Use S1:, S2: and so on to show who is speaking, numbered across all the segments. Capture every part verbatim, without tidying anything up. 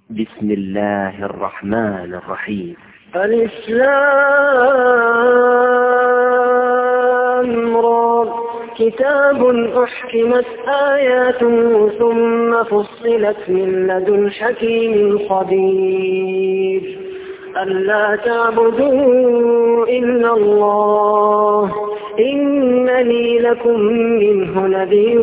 S1: بسم الله الرحمن الرحيم. الإسلام كتاب أحكمت آياته ثم فصلت من لدن حكيم خبير ألا تعبدوا إلا الله إنني لكم منه نذير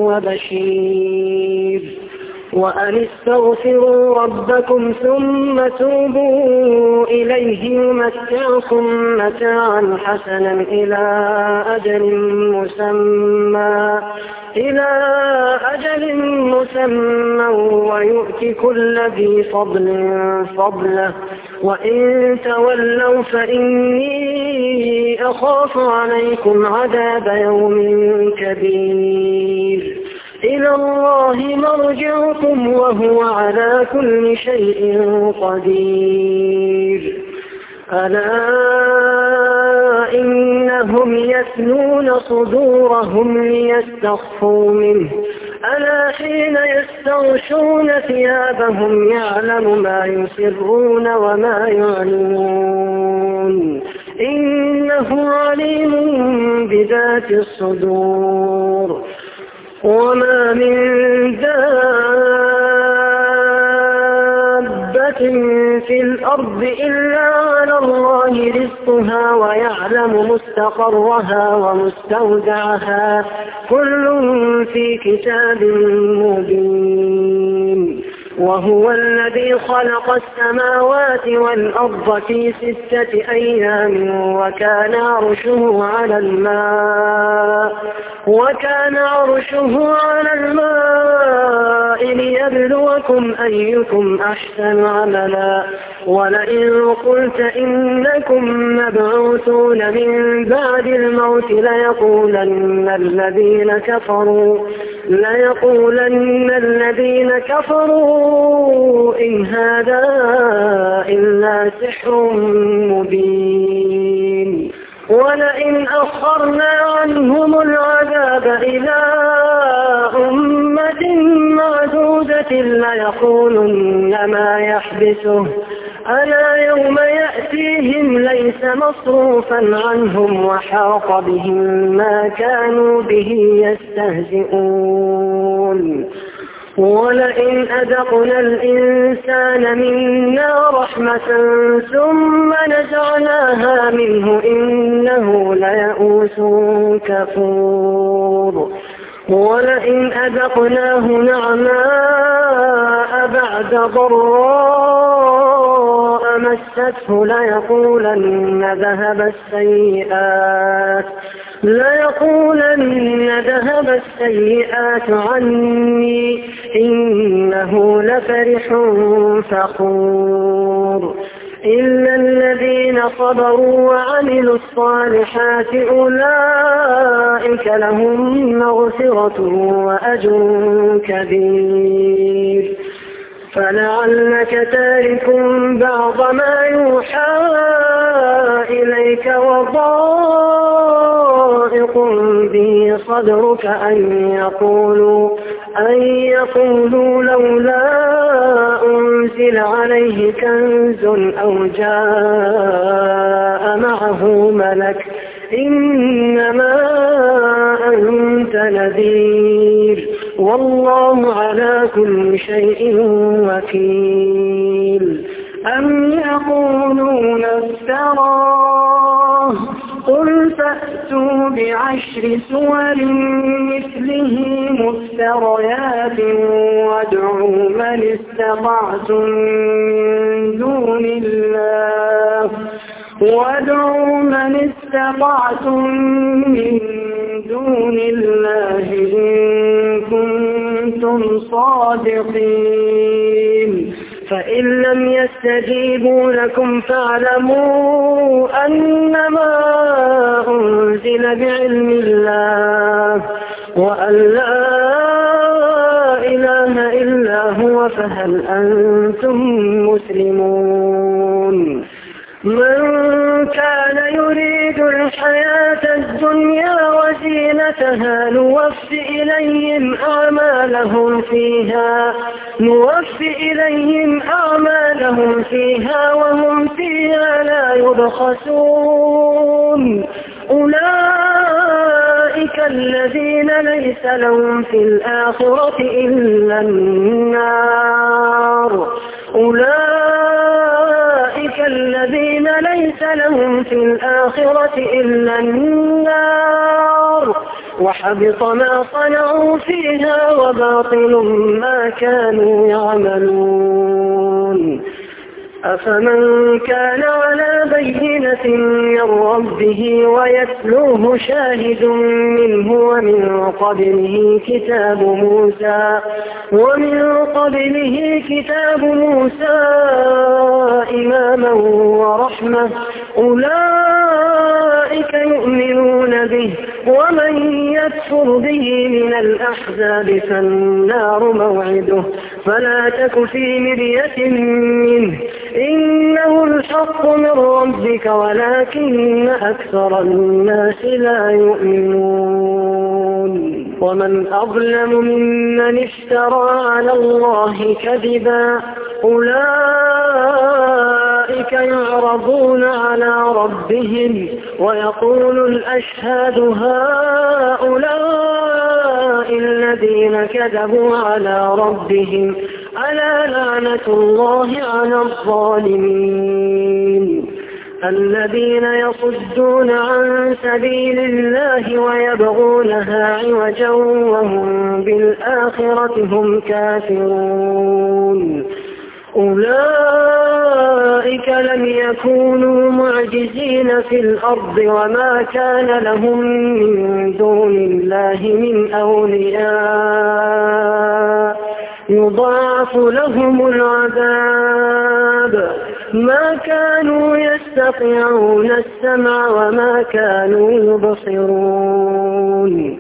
S1: وبشير وأن استغفروا ربكم ثم توبوا إليه يمتعكم متاعا حسنا إلى أجل مسمى إلى أجل مسمى ويؤتي كل ذي فضل فضله وإن تولوا فإني أخاف عليكم عذاب يوم كبير إلى الله مرجعكم وهو على كل شيء قدير ألا إنهم يثنون صدورهم ليستخفوا منه ألا حين يستغشون ثيابهم يعلم ما يسرون وما يعلنون إنه عليم بذات الصدور وما من دابة في الأرض إلا على الله رزقها ويعلم مستقرها ومستودعها كل في كتاب مبين وهو الذي خلق السماوات والأرض في ستة أيام وكان عرشه على الماء وكان عرشه على الماء ليبلوكم أيكم أحسن عملا ولئن قلت إنكم مبعوثون من بعد الموت ليقولن الذين كفروا ليقولن الذين كفروا إن هذا إلا سحر مبين ولئن أخرنا عنهم العذاب إلى أمة معدودة ليقولن ما يحبسه ألا يوم يأتيهم ليس مصروفا عنهم وحاق بهم ما كانوا به يستهزئون ولئن أذقنا الإنسان منا رحمة ثم نزعناها منه إنه ليئوس كفور ولئن أذقناه نعماء بعد ضراء مسته ليقولن ذهب السيئات ليقولن ذهب السيئات عني إنه لفرح فخور إلا الذين صبروا وعملوا الصالحات أولئك لهم مغفرة وأجر كبير فلعلك تارك بعض ما يوحى إليك وضائق به صدرك أن يقولوا أن يقولوا لولا أنزل عليه كنز أو جاء معه ملك إنما أنت نذير والله على كل شيء وكيل أم يقولون افتراه قل فأتوا بعشر سور مثله مفتريات وادعوا من استطعتم من دون الله وادعوا من استطعتم من دون الله إن كنتم صادقين فإن لم يستجيبوا لكم فاعلموا أنما أنزل بعلم الله وأن لا إله إلا هو فهل أنتم مسلمون من كان يريد الحياة الدنيا وزينتها نوفي إليهم أعمالهم فيها نوفي إليهم أعمالهم فيها وهم فيها لا يبخسون أولئك الذين ليس لهم في الآخرة إلا النار أولئك الذين ليس لهم في الآخرة إلا النار وحبط ما صنعوا فيها وباطل ما كانوا يعملون أفمن كان على بينة من ربه ويتلوه شاهد منه ومن قبله كتاب موسى ومن قبله كتاب موسى إماما ورحمة أولئك يؤمنون به ومن يكفر به من الأحزاب فالنار موعده فلا تك في مرية منه إنه الحق من ربك ولكن أكثر الناس لا يؤمنون ومن أظلم ممن افترى على الله كذبا أولئك يعرضون على ربهم ويقول الأشهاد هؤلاء الذين كذبوا على ربهم ألا لعنة الله على الظالمين الذين يصدون عن سبيل الله ويبغونها عوجا وهم بالآخرة هم كافرون أولئك لم يكونوا معجزين في الأرض وما كان لهم من دون الله من أولياء يضاعف لهم العذاب ما كانوا يستطيعون السمع وما كانوا يبصرون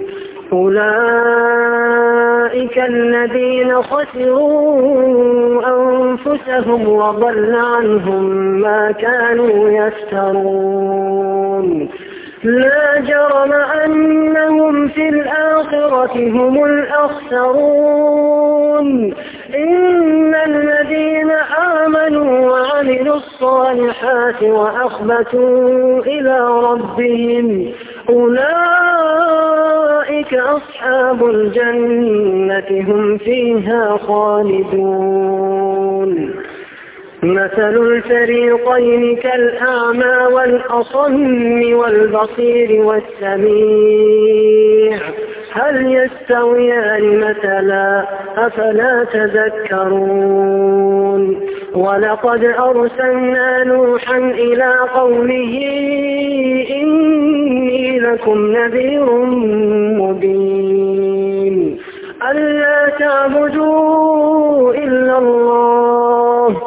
S1: أولئك الذين خسروا أنفسهم وضل عنهم ما كانوا يفترون لا جرم أنهم في الآخرة هم الأخسرون إن الذين آمنوا وعملوا الصالحات وأخبتوا إلى ربهم أولئك أصحاب الجنة هم فيها خالدون مثل الفريقين كالأعمى والأصم والبصير والسميع هل يستويان مثلا أفلا تذكرون ولقد أرسلنا نوحا إلى قومه إني لكم نذير مبين ألا تعبدوا إلا الله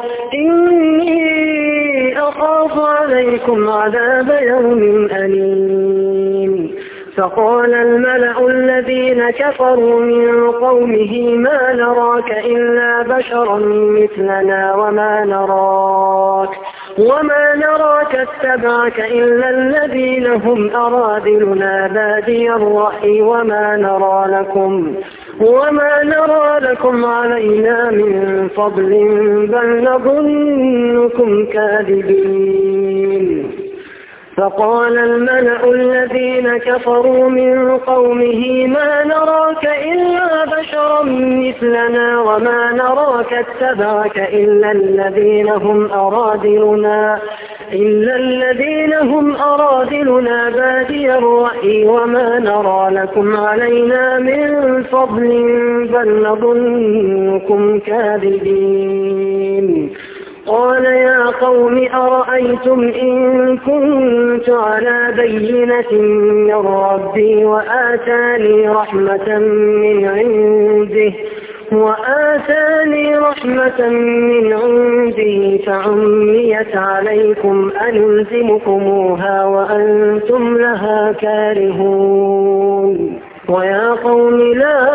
S1: إني أخاف عليكم عذاب يوم أليم فقال الملأ الذين كفروا من قومه ما نراك إلا بشرا مثلنا وما نراك وما نراك اتبعك إلا الذين هم أراذلنا بادي الرأي وما نرى لكم وما نرى لكم علينا من فضل بل نظنكم كاذبين فقال الملأ الذين كفروا من قومه ما نراك إلا بشرا مثلنا وما نراك اتبعك إلا الذين هم أراذلنا إلا الذين هم أراذلنا بادي الرأي وما نرى لكم علينا من فضل بل نظنكم كاذبين قال يا قوم أرأيتم إن كنت على بينة من ربي وآتاني رحمة من عنده وآتاني رحمة من عنده فعميت عليكم أنلزمكموها وأنتم لها كارهون ويا قوم لا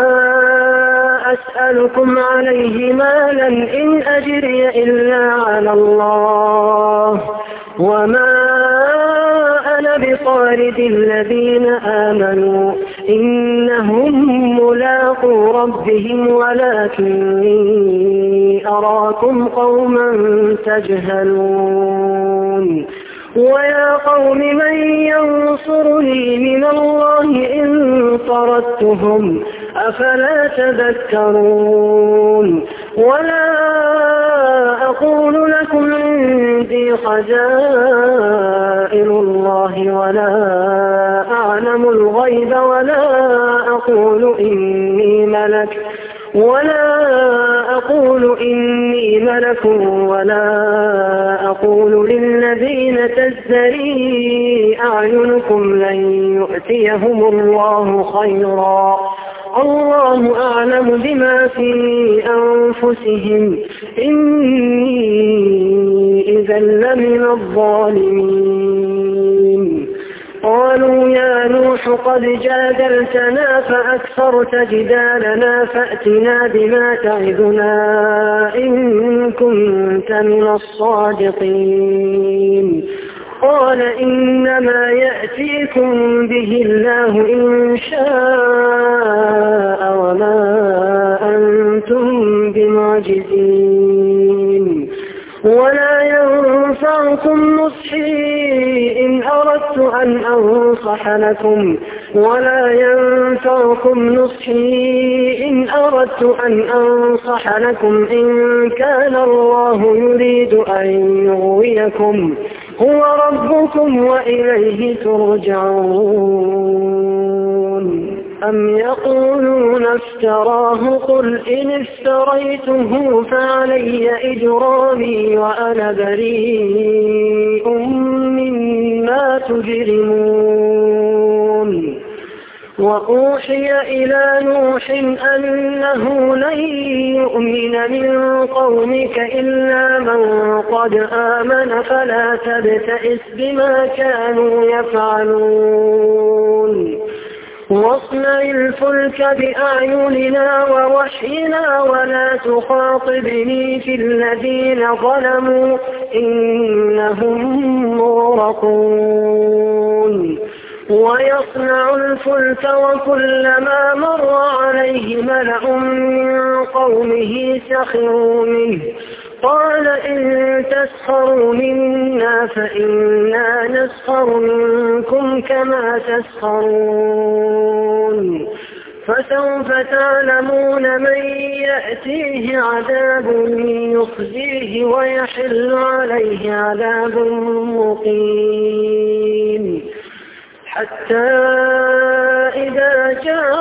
S1: أسألكم عليه مالا إن أجري إلا على الله وما أنا بطارد الذين آمنوا إنهم ملاقو ربهم ولكني أراكم قوما تجهلون ويا قوم من ينصرني من الله إن طردتهم أفلا تذكرون ولا أقول لكم عندي خزائن الله ولا أعلم الغيب ولا أقول إني ملك ولا أقول إني ملك ولا أقول للذين تزدري أعينكم لن يؤتيهم الله خيرا الله أعلم بما في أنفسهم إني إذا لمن الظالمين قالوا يا نوح قد جادلتنا فأكثرت جدالنا فأتنا بما تعدنا إن كنت من الصادقين قال إنما يأتيكم به الله إن شاء وما أنتم بمعجزين ولا ينفعكم نصحي إن أردت أن أنصح لكم ولا ينفعكم نصحي إن أردت أن أنصح لكم إن كان الله يريد أن يغويكم هو ربكم وإليه ترجعون أم يقولون افتراه قل إن افتريته فعلي إجرامي وأنا بريء مما تجرمون وأوحي إلى نوح أنه لن يؤمن من قومك إلا من قد آمن فلا تبتئس بما كانوا يفعلون واصنع الفلك بأعيننا ووحينا ولا تخاطبني في الذين ظلموا إنهم مغرقون ويصنع الفلك وكلما مر عليه ملأ من قومه سخروا منه قال إن تسخروا منا فإنا نسخر منكم كما تسخرون فسوف تعلمون من يأتيه عذاب يخزيه ويحل عليه عذاب مقيم حتى إذا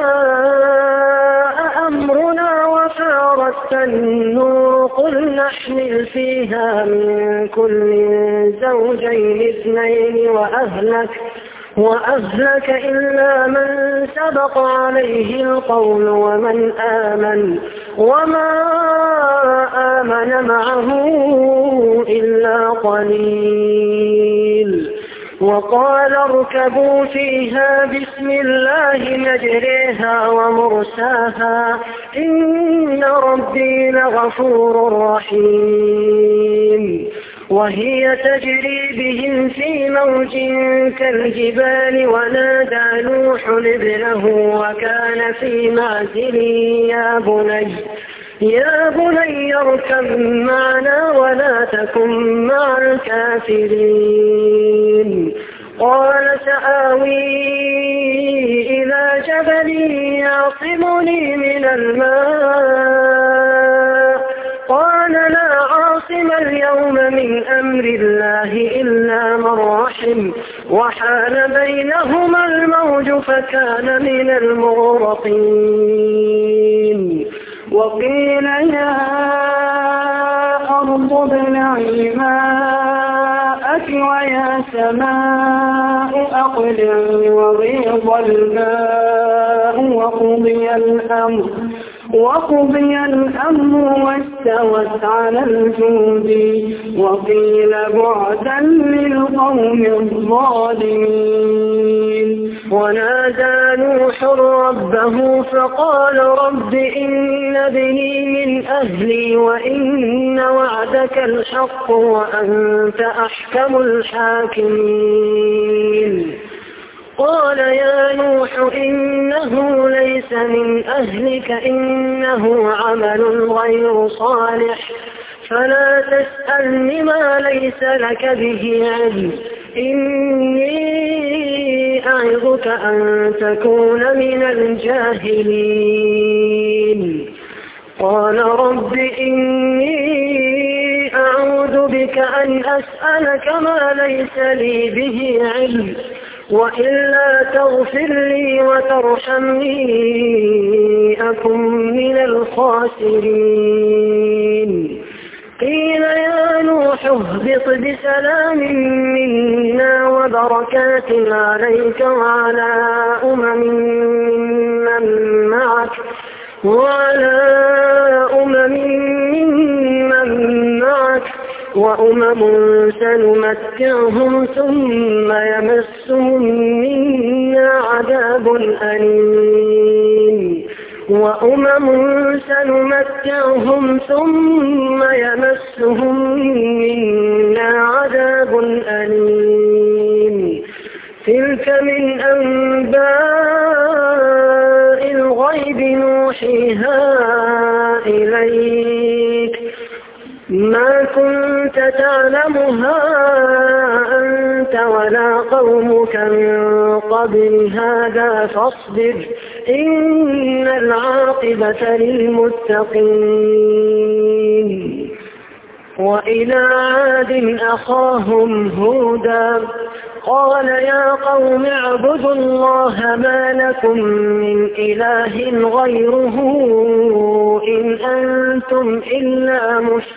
S1: جاء أمرنا وفارت النور قل نحمل فيها من كل زوجين اثنين وأهلك وأهلك إلا من سبق عليه القول ومن آمن وما آمن معه إلا قليل وقال اركبوا فيها بسم الله مجريها ومرساها إن ربي لغفور رحيم وهي تجري بهم في موج كالجبال ونادى نوح ابنه وكان في معزل يا بني يا بني اركب معنا ولا تكن مع الكافرين قال سآوي إلى جبل يعصمني من الماء قال لا عاصم اليوم من أمر الله إلا من رحم وحال بينهما الموج فكان من المغرقين وقيل يا أرض ابلعي ماءك ويا سماء أقلعي وغيض الماء وقضي الأمر وقضي الأمر واستوت على الجود وقيل بعدا للقوم الظالمين ونادى نوح ربه فقال رب إن ابني من أهلي وإن وعدك وعدك الحق وأنت أحكم الحاكمين. قال يا نوح إنه ليس من أهلك إنه عمل غير صالح فلا تسألني ما ليس لك به علم إني أعظك أن تكون من الجاهلين. قال رب إني أعوذ بك أن أسألك ما ليس لي به علم وإلا تغفر لي وترحمني أكن من الخاسرين. قيل يا نوح اهبط بسلام منا وبركات عليك وعلى أمم ممن معك وعلى أمم ممن معك وأمم سنمتعهم ثم يمسهم منا عذاب أليم وأمم سنمتعهم ثم يمسهم منا عذاب أليم. تلك من أنباء الغيب نوحيها إليك ما كنت تعلمها أنت ولا قومك من قبل هذا فاصبر إن العاقبة للمتقين. وإلى عاد أخاهم هودا قال يا قوم اعبدوا الله ما لكم من إله غيره إن أنتم إلا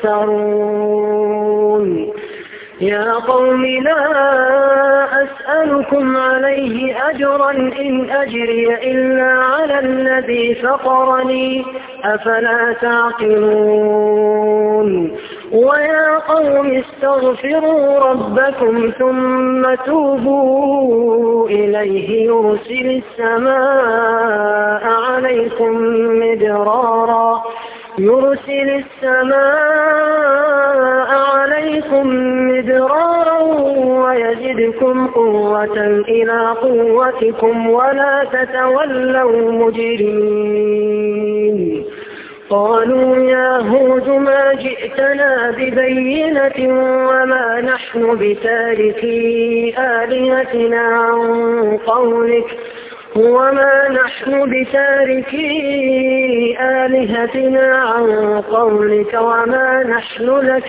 S1: مفترون. يا قوم لا أسألكم عليه أجرا إن أجري إلا على الذي فطرني أفلا تعقلون. ويا قوم استغفروا ربكم ثم توبوا إليه يرسل السماء عليكم مدرارا يرسل السماء عليكم مدرارا ويزدكم قوة إلى قوتكم ولا تتولوا مجرمين. قالوا يا هود ما جئتنا ببينة وما نحن بتاركي آلهتنا عن قولك وما نحن بتاركي آلهتنا عن قولك وما نحن لك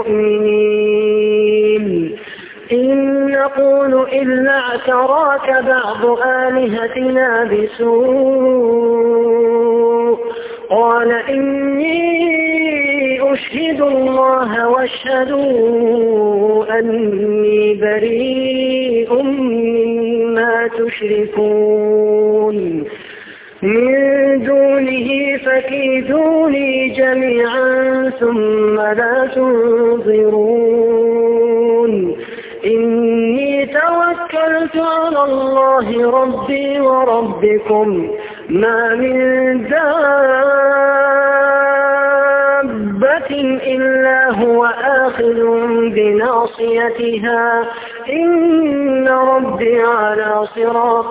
S1: بمؤمنين إن نقول إلا اعتراك بعض آلهتنا بسوء. قال إني أشهد الله واشهدوا أني بريء مما تشركون من دونه فكيدوني جميعا ثم لا تنظرون. إني توكلت على الله ربي وربكم ما من دابة إلا هو آخذ بناصيتها إن ربي على صراط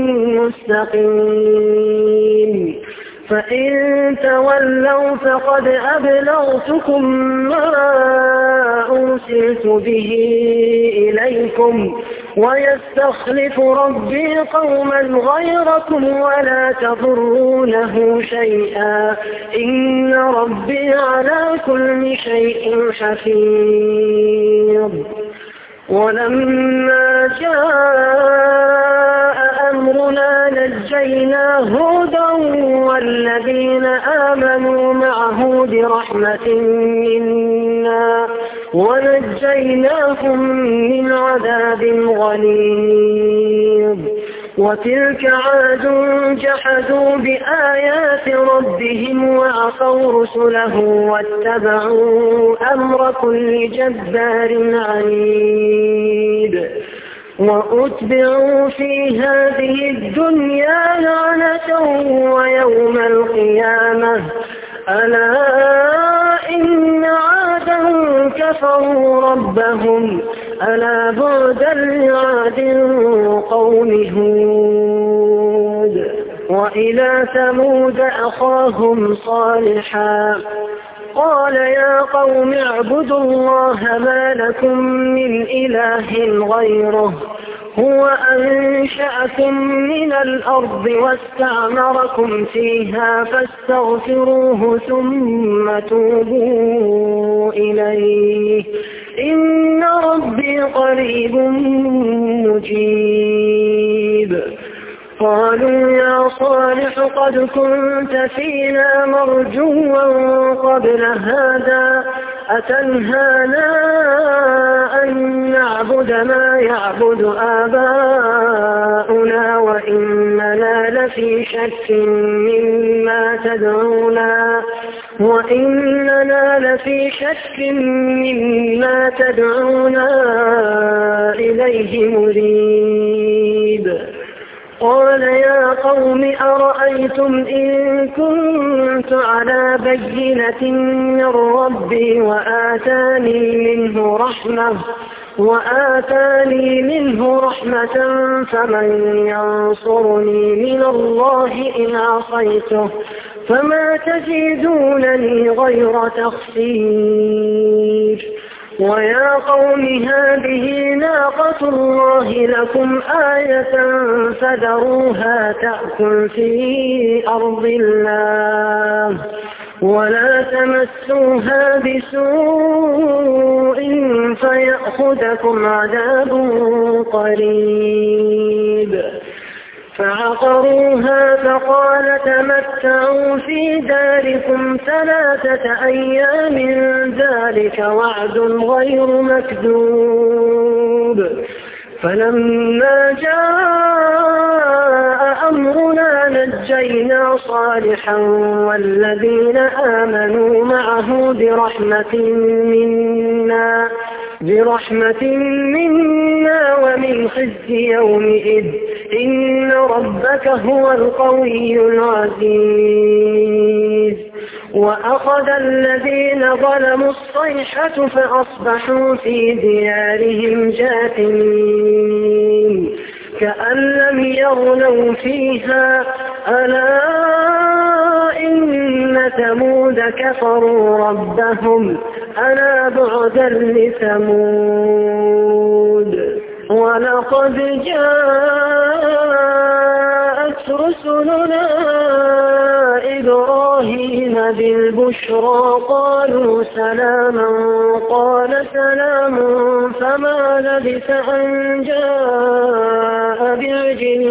S1: مستقيم. فإن تولوا فقد أبلغتكم ما أرسلت به إليكم ويستخلف ربي قوما غيركم ولا تضرونه شيئا إن ربي على كل شيء حفيظ. ولما جاء أمرنا نجينا هودا والذين آمنوا معه برحمة منا ونجيناهم من عذاب غليظ. وتلك عاد جحدوا بآيات ربهم وعصوا رسله واتبعوا أمر كل جبار عنيد. وأتبعوا في هذه الدنيا لعنة ويوم القيامة ألا إن عادا كفروا ربهم ألا بعدا لعاد قوم هود. وإلى ثمود أخاهم صالحا قال يا قوم اعبدوا الله ما لكم من إله غيره هو أنشأكم من الأرض واستعمركم فيها فاستغفروه ثم توبوا إليه إن ربي قريب مجيب. قالوا يا صالح قد كنت فينا مرجوا قبل هذا أتنهانا أن نعبد ما يعبد آباؤنا وإننا لفي شك مما تدعونا وإننا لفي شك مما تدعونا إليه مريب. قال يا قوم أرأيتم إن كنت على بينة من ربي وآتاني منه رحمة وآتاني منه رحمة فمن ينصرني من الله إن عصيته فما تزيدونني غير تخسير. ويا قوم هذه ناقة الله لكم آية فذروها تأكل في أرض الله ولا تمسوها بسوء فيأخذكم عذاب قريب. فعقروها فقال تمتعوا في داركم ثلاثة أيام ذلك وعد غير مكذوب. فلما جاء أمرنا نجينا صالحا والذين آمنوا معه برحمة منا برحمة منا ومن خزي يومئذ إن ربك هو القوي العزيز. وأخذ الذين ظلموا الصيحة فأصبحوا في ديارهم جاثمين كأن لم يغنوا فيها ألا إن ثمود كفروا ربهم ألا بعدا لثمود. ولقد جاءت رسلنا إبراهيم بالبشرى قالوا سلاما قال سلام فما لبث أن جاء بعجل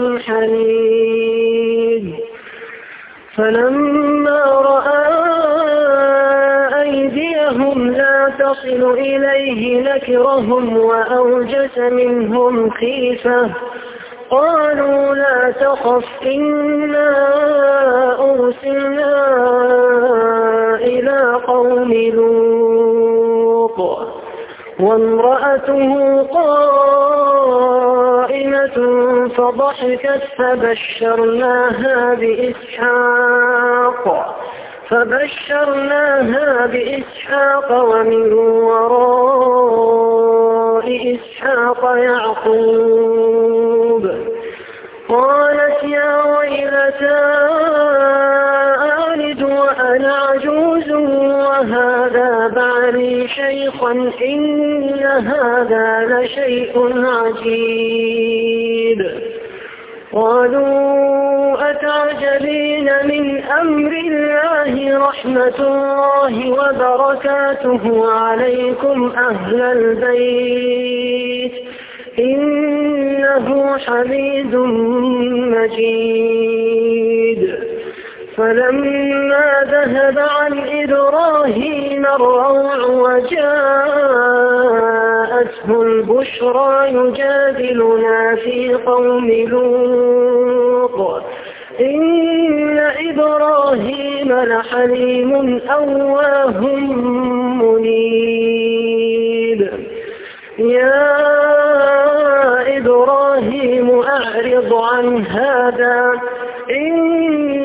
S1: حنيذ. فلما رأى أيديهم لا تصل إليه نكرهم وأوجس منهم خيفة قالوا لا تخف إنا أرسلنا إلى قوم لوط وامرأته قائمة فضحكت فبشرناها بإسحاق فبشرناها بإسحاق ومن وراء إسحاق يعقوب. قالت يا ويلتى ألد وأنا عجوز وهذا بعلي شيخا إن هذا لشيء عجيب. قالوا أتعجبين من أمر الله رحمة الله وبركاته عليكم أهل البيت إنه حميد مجيد. فلما ذهب عن إبراهيم الروع وجاءته البشرى يجادلنا في قوم لوط إن إبراهيم لحليم أواه منيب. يا إبراهيم أعرض عن هذا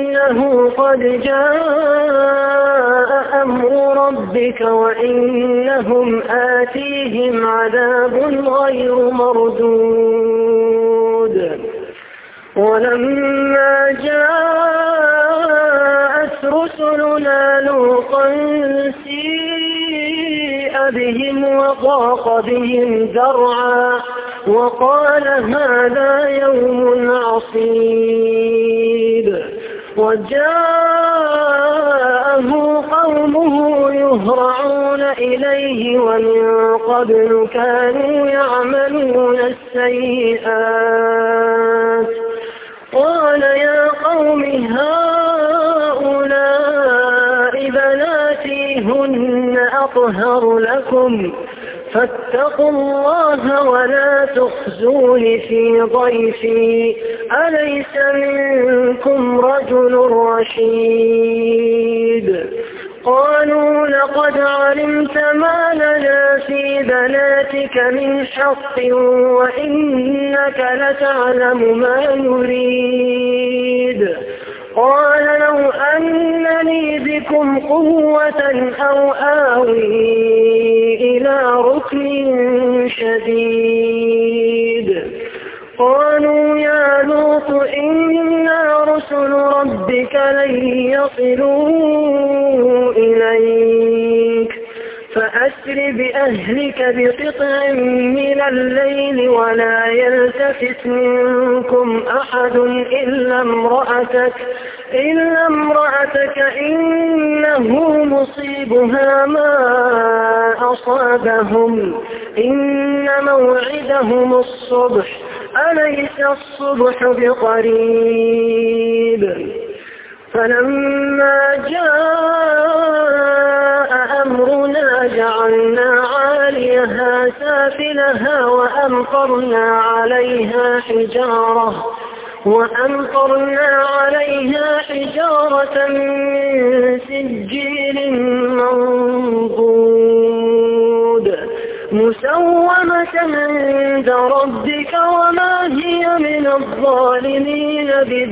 S1: إنه قد جاء أمر ربك وإنا إنهم آتيهم عذاب غير مردود. ولما جاءت رسلنا لوطا سيء بهم وضاق بهم ذرعا وقال هذا يوم عصيب. وجاءه قومه يهرعون إليه ومن قبل كانوا يعملون السيئات. قال يا قوم هؤلاء بناتي هن أطهر لكم فاتقوا الله ولا تخزون في ضيفي أليس منكم رجل رشيد. قالوا لقد علمت ما لنا في بناتك من حق وإنك لتعلم ما نريد. قال لو أنني بكم قوة أو آوي إلى ركن شديد. قالوا يا لوط إنا رسل ربك لن يصلوا إليك فأسر بأهلك بقطع من الليل ولا يلتفت منكم أحد إلا امرأتك إلا امرأتك إنه مصيبها ما أصابهم إن موعدهم الصبح أليس الصبح بقريب. فلما جاء أمرنا جعلنا عاليها سافلها وأمطرنا عليها حجارة وأمطرنا عليها حجارة من سجيل منضود مسومة عند ربك وما هي من الظالمين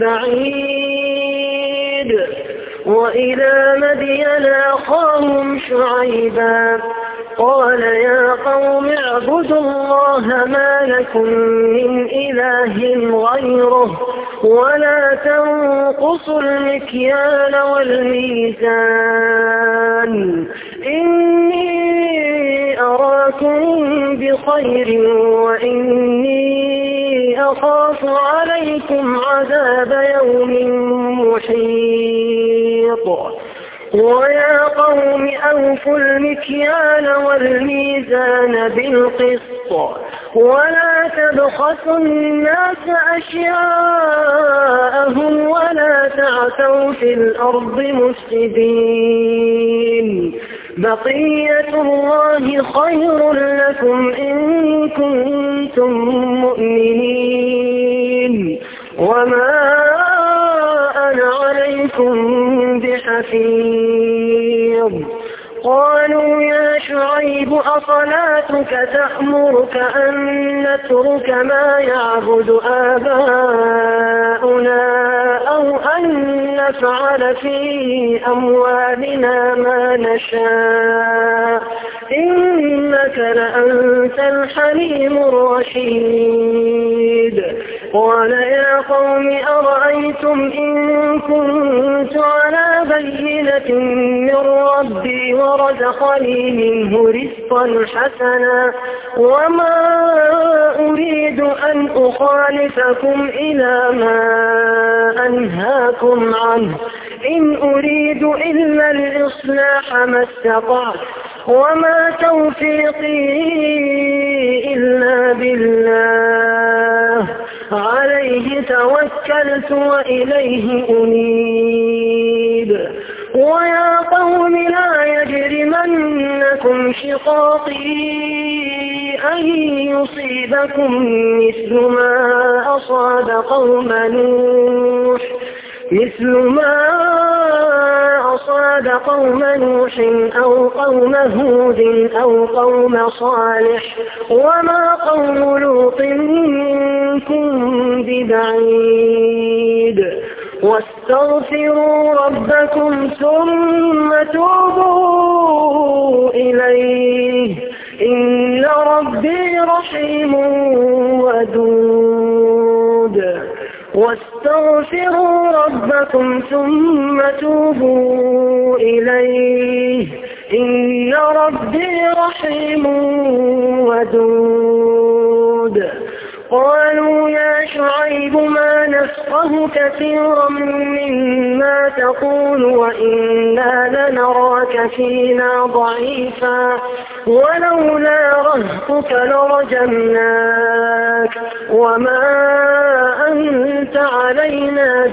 S1: ببعيد. وإلى مدين أخاهم شعيبا قال يا قوم اعبدوا الله ما لكم من إله غيره ولا تنقصوا المكيال والميزان إني أراكم بخير وإني أخاف عليكم عذاب يوم محيط. ويا قوم أوفوا المكيال والميزان بالقسط ولا تبخسوا الناس أشياءهم ولا تعثوا في الأرض مفسدين. بقية الله خير لكم إن كنتم مؤمنين وما أنا عليكم بحفيظ. قالوا يا شعيب أصلاتك تأمرك أن نترك ما يعبد آباؤنا أو أن نفعل في أموالنا ما نشاء إنك لأنت الحليم الرشيد. قال يا قوم أرأيتم إن كنت على بينة من ربي ورزقني منه رزقا حسنا وما أريد أن أخالفكم إلى ما أنهاكم عنه إن أريد إلا الإصلاح ما استطعت وما توفيقي إلا بالله عليه توكلت وإليه أنيب. ويا قوم لا يجرمنكم شقاقي أن يصيبكم مثل ما أصاب قوم نوح مثل ما أصاب قوم نوح أو قوم هود أو قوم صالح وما قوم لوط منكم ببعيد. واستغفروا ربكم ثم توبوا إليه إن ربي رحيم ودود واستغفروا ربكم ثم توبوا إليه إن ربي رحيم ودود قالوا يا شعيب ما نفقه كثيرا مما تقول وإنا لنراك فينا ضعيفا ولولا رهطك لرجمناك وما أنت علينا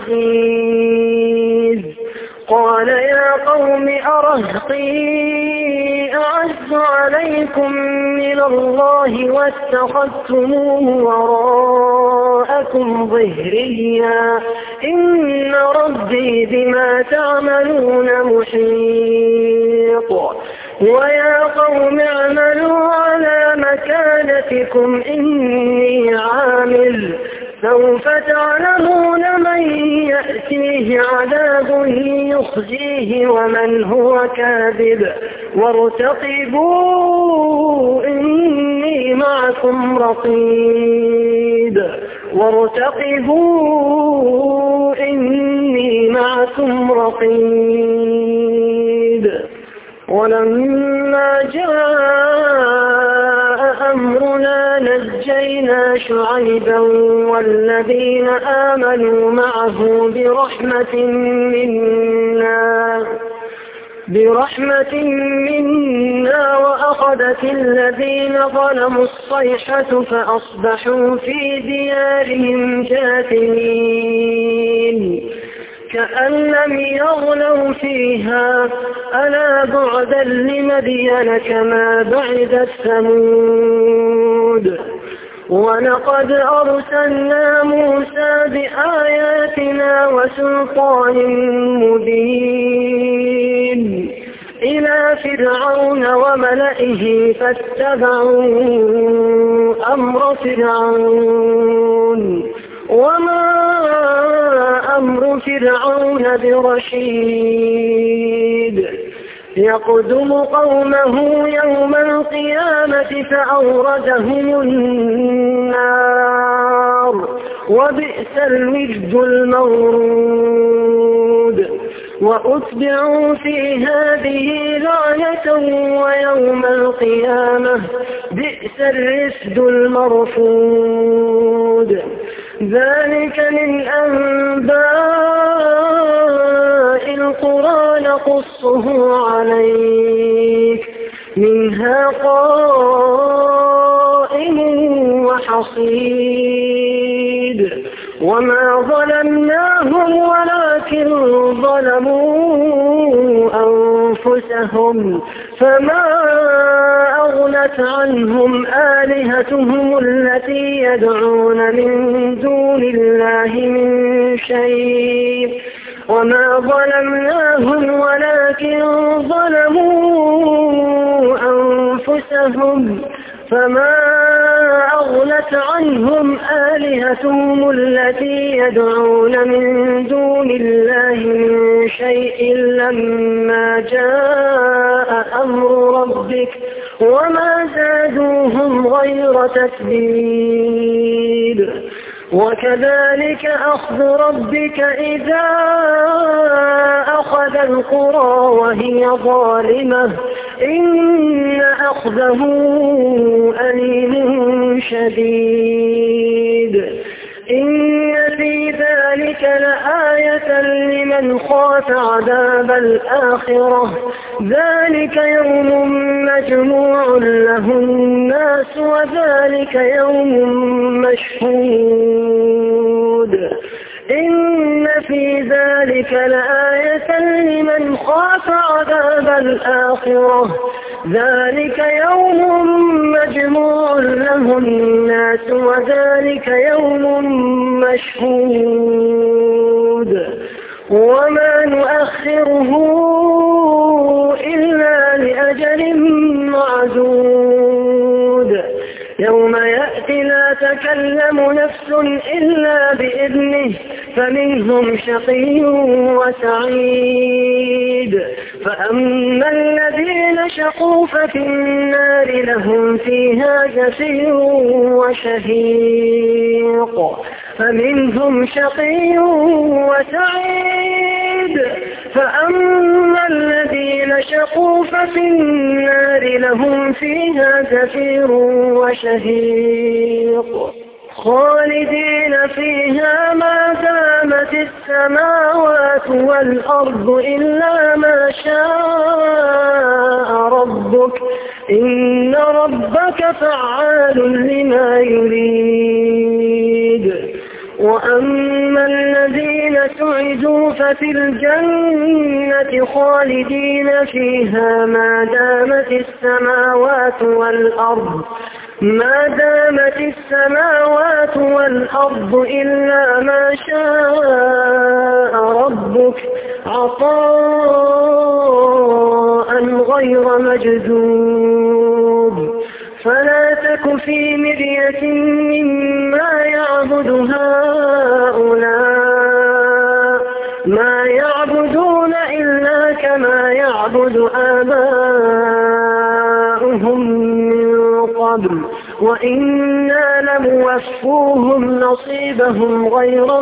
S1: بعزيز قال يا قوم أرهطي أعز عليكم من الله واتخذتموه وراءكم ظهريا إن ربي بما تعملون محيط ويا قوم اعملوا على مكانتكم إني عامل سوف تعلمون من يأتيه عذاب يخزيه ومن هو كاذب وارتقبوا إني معكم رقيب وارتقبوا إني معكم رقيب ولما جاء أمرنا نجينا شعيبا والذين آمنوا معه برحمة منا برحمة منا وأخذت الذين ظلموا الصيحة فأصبحوا في ديارهم جاثمين كأن لم يغنوا فيها ألا بعدا لمدين كما بعدت ثمود ولقد أرسلنا موسى بآياتنا وسلطان مبين إلى فرعون وملئه فاتبعوا أمر فرعون وما أمر فرعون برشيد يقدم قومه يوم القيامة فأوردهم النار وبئس الورد المورود وأتبعوا في هذه لعنة ويوم القيامة بئس الرفد المرفود ذلك من أنباء القرى نقصه عليك منها قائم وحصيد وما ظلمناهم ولكن ظلموا أنفسهم فما أغنت عنهم آلهتهم التي يدعون من دون الله من شيء وما ظلمناهم ولكن ظلموا أنفسهم فما أغنت عنهم آلهتهم التي يدعون من دون الله من شيء لما جاء أمر ربك وما زادوهم غير تتبيب وكذلك أخذ ربك إذا أخذ القرى وهي ظالمة إن أخذه أليم شديد إن في ذلك لآية لمن خاف عذاب الآخرة ذلك يوم مجموع له الناس وذلك يوم مشهود إن في ذلك لآية لمن خاف عذاب الآخرة ذلك يوم مجموع له الناس وذلك يوم مشهود وما نؤخره إلا لأجل معدود يوم يأتي لا تكلم نفس إلا بإذنه فمنهم شقي وسعيد. فأما الذين شقوا ففي النار لهم فيها زفير وشهيق. فمنهم شقي وسعيد. فأما الذين شقوا ففي النار لهم فيها زفير وشهيق خالدين فيها ما دامت السماوات والأرض إلا ما شاء ربك إن ربك فعال لما يريد. وأما الذين سعدوا ففي الجنة خالدين فيها ما دامت السماوات والأرض ما دامت السماوات والأرض إلا ما شاء ربك عطاء غير مجذوب. فلا تك في مرية مما يعبد هؤلاء ما يعبدون إلا كما يعبد آباؤهم من قبل وإنا لموفوهم نصيبهم غير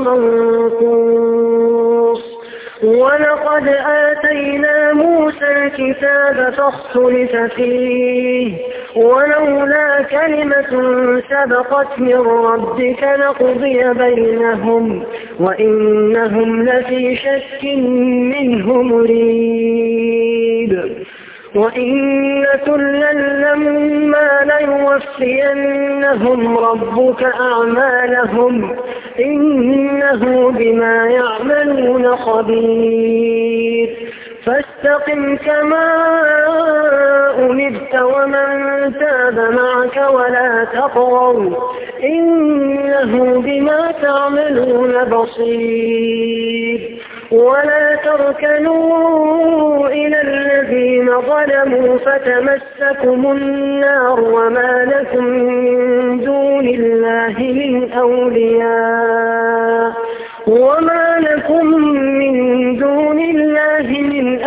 S1: منقوص. ولقد آتينا موسى الكتاب فاختلف فيه ولولا كلمة سبقت من ربك لقضي بينهم وإنهم لفي شك منه مريب. وإن كلا لما ليوفينهم ربك أعمالهم إنه بما يعملون خبير. فاستقم كما أمرت ومن تاب معك ولا تطغوا إنه بما تعملون بصير. ولا تركنوا إلى الذين ظلموا فتمسكم النار وما لكم من دون الله من أولياء وما لكم من دون الله من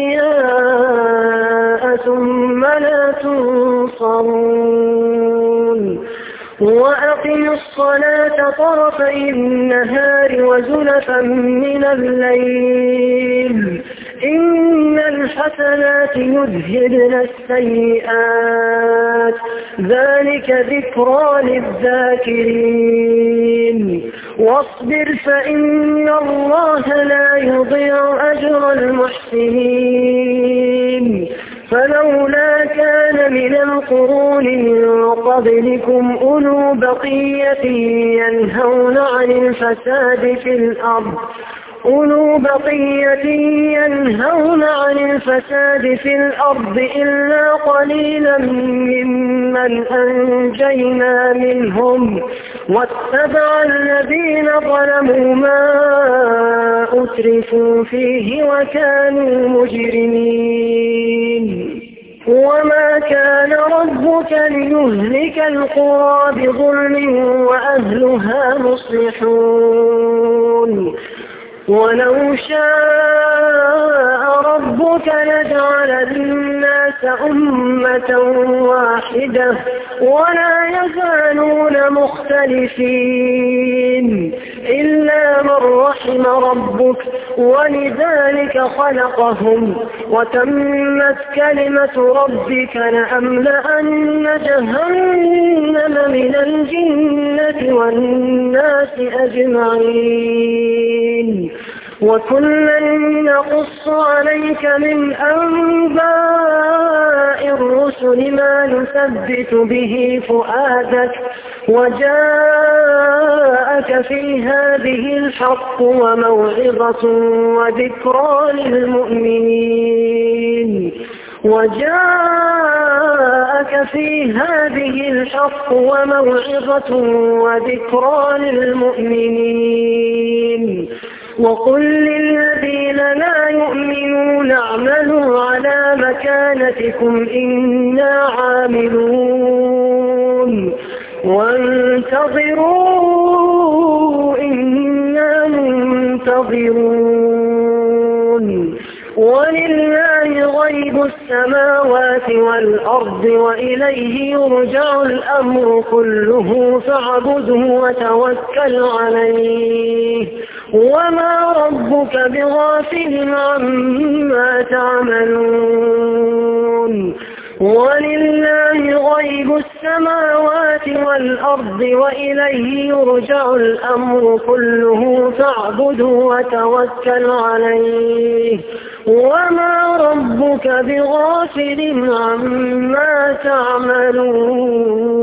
S1: أولياء ثم لا تنصرون. وأقم الصلاة طرفي النهار وزلفا من الليل إن الحسنات يذهبن السيئات ذلك ذكرى للذاكرين. واصبر فإن الله لا يضيع أجر المحسنين. فلولا كان من القرون من قبلكم أولو بقية ينهون عن الفساد في الأرض أولو بقية ينهون عن الفساد في الأرض إلا قليلا ممن أنجينا منهم واتبع الذين ظلموا ما أترفوا فيه وكانوا مجرمين. وما كان ربك ليهلك القرى بظلم وأهلها مصلحون. ولو شاء ربك لجعل الناس أمة واحدة ولا يزالون مختلفين إلا من رحم ربك ولذلك خلقهم وتمت كلمة ربك لأملأن جهنم من الجنة والناس أجمعين. وكلا نقص عليك من أنباء الرسل ما نثبت به فؤادك وجاءك في هذه الحق وموعظة وذكرى للمؤمنين وجاءك في هذه الحق وموعظة وذكرى للمؤمنين. وقل للذين لا يؤمنون اعملوا على مكانتكم إنا عاملون وانتظروا إنا منتظرون يستكبرون ولله غيب السماوات والأرض وإليه يرجع الأمر كله فاعبده وتوكل عليه وما ربك بغافل عما تعملون ولله غيب السماوات والأرض وإليه يرجع الأمر كله فاعبده وتوكل عليه وما ربك بغافل عما تعملون.